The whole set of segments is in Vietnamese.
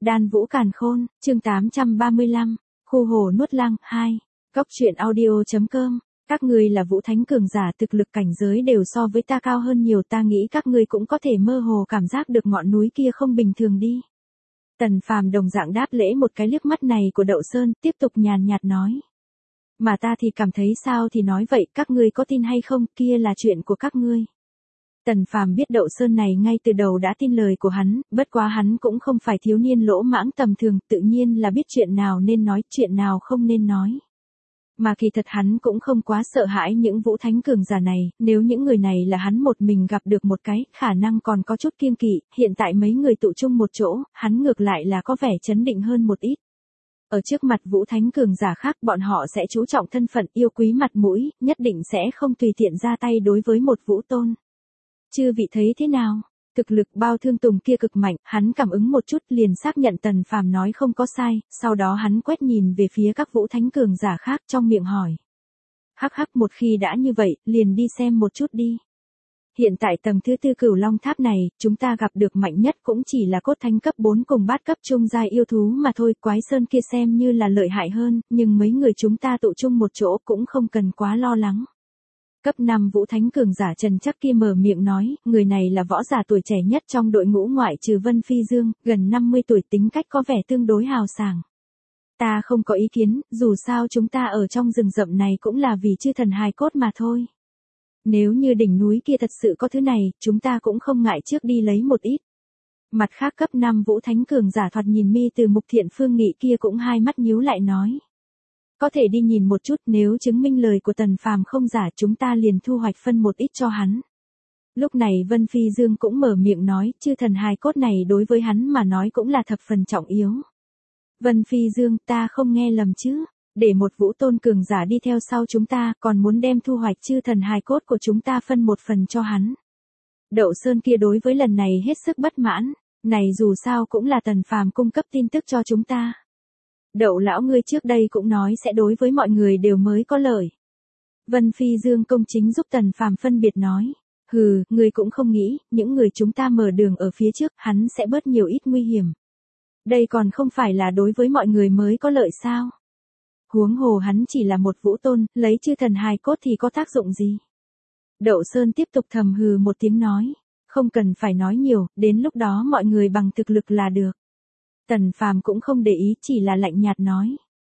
Đan Vũ Càn Khôn, chương 835, Khu Hồ Nuốt Lăng 2, Cốc truyện audio.com. Các ngươi là vũ thánh cường giả, thực lực cảnh giới đều so với ta cao hơn nhiều, ta nghĩ các ngươi cũng có thể mơ hồ cảm giác được ngọn núi kia không bình thường đi. Tần Phàm đồng dạng đáp lễ một cái liếc mắt này của Đậu Sơn, tiếp tục nhàn nhạt nói. Mà ta thì cảm thấy sao thì nói vậy, các ngươi có tin hay không, kia là chuyện của các ngươi. Tần Phàm biết Đậu Sơn này ngay từ đầu đã tin lời của hắn, bất quá hắn cũng không phải thiếu niên lỗ mãng tầm thường, tự nhiên là biết chuyện nào nên nói, chuyện nào không nên nói. Mà kỳ thật hắn cũng không quá sợ hãi những vũ thánh cường giả này, nếu những người này là hắn một mình gặp được một cái, khả năng còn có chút kiêng kỵ, hiện tại mấy người tụ chung một chỗ, hắn ngược lại là có vẻ chấn định hơn một ít. Ở trước mặt vũ thánh cường giả khác, bọn họ sẽ chú trọng thân phận, yêu quý mặt mũi, nhất định sẽ không tùy tiện ra tay đối với một vũ tôn. Chư vị thấy thế nào? Thực lực Bao Thương Tùng kia cực mạnh, hắn cảm ứng một chút liền xác nhận Tần Phàm nói không có sai, sau đó hắn quét nhìn về phía các vũ thánh cường giả khác trong miệng hỏi. Hắc hắc, một khi đã như vậy, liền đi xem một chút đi. Hiện tại tầng thứ tư Cửu Long Tháp này, chúng ta gặp được mạnh nhất cũng chỉ là cốt thánh cấp 4 cùng bát cấp trung giai yêu thú mà thôi, Quái Sơn kia xem như là lợi hại hơn, nhưng mấy người chúng ta tụ chung một chỗ cũng không cần quá lo lắng. Cấp 5 vũ thánh cường giả Trần Chắc kia mở miệng nói, người này là võ giả tuổi trẻ nhất trong đội ngũ ngoại trừ Vân Phi Dương, gần 50 tuổi, tính cách có vẻ tương đối hào sảng. Ta không có ý kiến, dù sao chúng ta ở trong rừng rậm này cũng là vì chư thần hài cốt mà thôi. Nếu như đỉnh núi kia thật sự có thứ này, chúng ta cũng không ngại trước đi lấy một ít. Mặt khác cấp 5 vũ thánh cường giả thoạt nhìn mi từ Mục Thiện Phương Nghị kia cũng hai mắt nhíu lại nói. Có thể đi nhìn một chút, nếu chứng minh lời của Tần Phàm không giả chúng ta liền thu hoạch phân một ít cho hắn. Lúc này Vân Phi Dương cũng mở miệng nói, chư thần hài cốt này đối với hắn mà nói cũng là thập phần trọng yếu. Vân Phi Dương, ta không nghe lầm chứ, để một vũ tôn cường giả đi theo sau chúng ta, còn muốn đem thu hoạch chư thần hài cốt của chúng ta phân một phần cho hắn. Đậu Sơn kia đối với lần này hết sức bất mãn, này dù sao cũng là Tần Phàm cung cấp tin tức cho chúng ta. Đậu lão ngươi trước đây cũng nói sẽ đối với mọi người đều mới có lợi. Vân Phi Dương công chính giúp Tần Phàm phân biệt nói. Hừ, ngươi cũng không nghĩ, những người chúng ta mở đường ở phía trước, hắn sẽ bớt nhiều ít nguy hiểm. Đây còn không phải là đối với mọi người mới có lợi sao? Huống hồ hắn chỉ là một vũ tôn, lấy chư thần hài cốt thì có tác dụng gì? Đậu Sơn tiếp tục thầm hừ một tiếng nói. Không cần phải nói nhiều, đến lúc đó mọi người bằng thực lực là được. Tần Phàm cũng không để ý, chỉ là lạnh nhạt nói.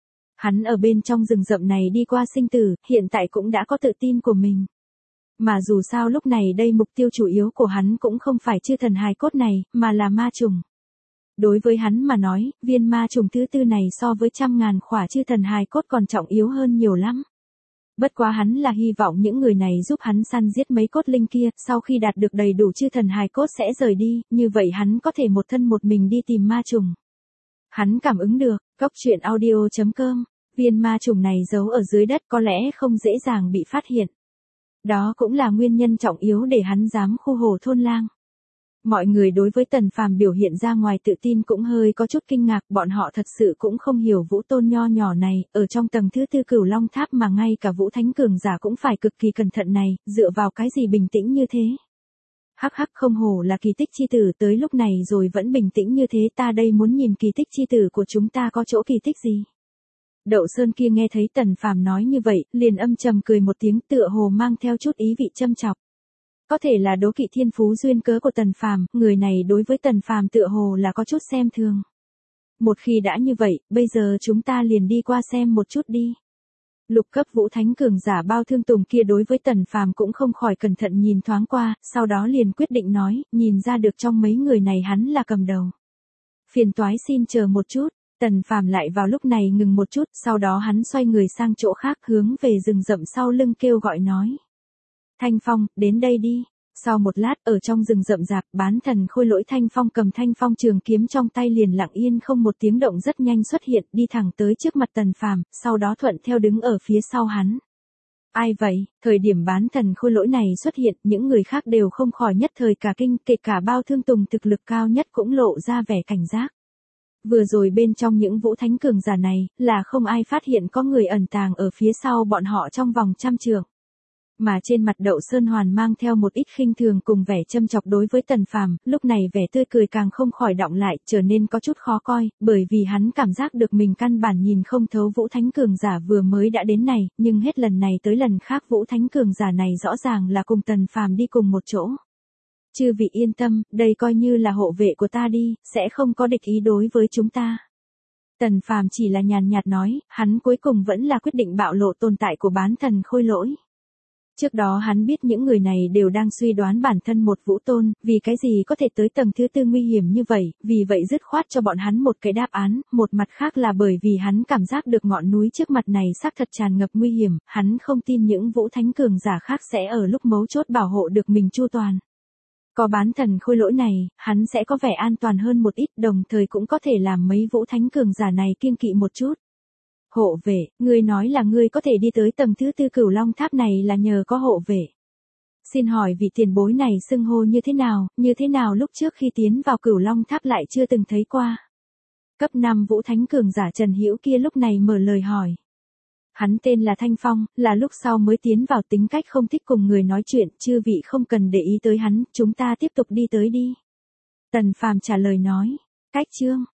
Hắn ở bên trong rừng rậm này đi qua sinh tử, hiện tại cũng đã có tự tin của mình. Mà dù sao lúc này đây mục tiêu chủ yếu của hắn cũng không phải chư thần hài cốt này, mà là ma trùng. Đối với hắn mà nói, viên ma trùng thứ tư này so với 100.000 khỏa chư thần hài cốt còn trọng yếu hơn nhiều lắm. Bất quá hắn là hy vọng những người này giúp hắn săn giết mấy cốt linh kia, sau khi đạt được đầy đủ chư thần hài cốt sẽ rời đi, như vậy hắn có thể một thân một mình đi tìm ma trùng. Hắn cảm ứng được, Cốc truyện audio.com, viên ma trùng này giấu ở dưới đất có lẽ không dễ dàng bị phát hiện. Đó cũng là nguyên nhân trọng yếu để hắn dám khu hồ thôn lang. Mọi người đối với Tần Phàm biểu hiện ra ngoài tự tin cũng hơi có chút kinh ngạc, bọn họ thật sự cũng không hiểu vũ tôn nho nhỏ này, ở trong tầng thứ tư Cửu Long Tháp mà ngay cả vũ thánh cường giả cũng phải cực kỳ cẩn thận này, dựa vào cái gì bình tĩnh như thế. Hắc hắc, không hổ là kỳ tích chi tử, tới lúc này rồi vẫn bình tĩnh như thế, ta đây muốn nhìn kỳ tích chi tử của chúng ta có chỗ kỳ tích gì. Đậu Sơn kia nghe thấy Tần Phàm nói như vậy, liền âm trầm cười một tiếng, tựa hồ mang theo chút ý vị châm chọc. Có thể là đố kỵ thiên phú duyên cớ của Tần Phàm, người này đối với Tần Phàm tựa hồ là có chút xem thường. Một khi đã như vậy, bây giờ chúng ta liền đi qua xem một chút đi. Lục cấp vũ thánh cường giả Bao Thương Tùng kia đối với Tần Phàm cũng không khỏi cẩn thận nhìn thoáng qua, sau đó liền quyết định nói, nhìn ra được trong mấy người này hắn là cầm đầu. Phiền toái xin chờ một chút, Tần Phàm lại vào lúc này ngừng một chút, sau đó hắn xoay người sang chỗ khác hướng về rừng rậm sau lưng kêu gọi nói. Thanh Phong, đến đây đi. Sau một lát, ở trong rừng rậm rạp, bán thần khôi lỗi Thanh Phong cầm Thanh Phong trường kiếm trong tay liền lặng yên không một tiếng động rất nhanh xuất hiện, đi thẳng tới trước mặt Tần Phàm, sau đó thuận theo đứng ở phía sau hắn. Ai vậy? Thời điểm bán thần khôi lỗi này xuất hiện, những người khác đều không khỏi nhất thời cả kinh, kể cả Bao Thương Tùng thực lực cao nhất cũng lộ ra vẻ cảnh giác. Vừa rồi bên trong những vũ thánh cường giả này, là không ai phát hiện có người ẩn tàng ở phía sau bọn họ trong vòng 100 trượng. mà trên mặt Đậu Sơn Hoàn mang theo một ít khinh thường cùng vẻ châm chọc đối với Tần Phàm, lúc này vẻ tươi cười càng không khỏi đọng lại, trở nên có chút khó coi, bởi vì hắn cảm giác được mình căn bản nhìn không thấu Vũ Thánh cường giả vừa mới đã đến này, nhưng hết lần này tới lần khác Vũ Thánh cường giả này rõ ràng là cùng Tần Phàm đi cùng một chỗ. Chư vị yên tâm, đây coi như là hộ vệ của ta đi, sẽ không có địch ý đối với chúng ta. Tần Phàm chỉ là nhàn nhạt nói, hắn cuối cùng vẫn là quyết định bạo lộ tồn tại của bán thần Khôi Lỗi. Trước đó hắn biết những người này đều đang suy đoán bản thân một vũ tôn, vì cái gì có thể tới tầng thứ tư nguy hiểm như vậy, vì vậy dứt khoát cho bọn hắn một cái đáp án, một mặt khác là bởi vì hắn cảm giác được ngọn núi trước mặt này xác thật tràn ngập nguy hiểm, hắn không tin những vũ thánh cường giả khác sẽ ở lúc mấu chốt bảo hộ được mình chu toàn. Có bán thần Khôi Lỗi này, hắn sẽ có vẻ an toàn hơn một ít, đồng thời cũng có thể làm mấy vũ thánh cường giả này kiêng kỵ một chút. Hộ vệ, ngươi nói là ngươi có thể đi tới tầng thứ tư Cửu Long Tháp này là nhờ có hộ vệ. Xin hỏi vị tiền bối này xưng hô như thế nào lúc trước khi tiến vào Cửu Long Tháp lại chưa từng thấy qua. Cấp 5 vũ thánh cường giả Trần Hữu kia lúc này mở lời hỏi. Hắn tên là Thanh Phong, là lúc sau mới tiến vào, tính cách không thích cùng người nói chuyện, chư vị không cần để ý tới hắn, chúng ta tiếp tục đi tới đi. Tần Phàm trả lời nói, cách chương.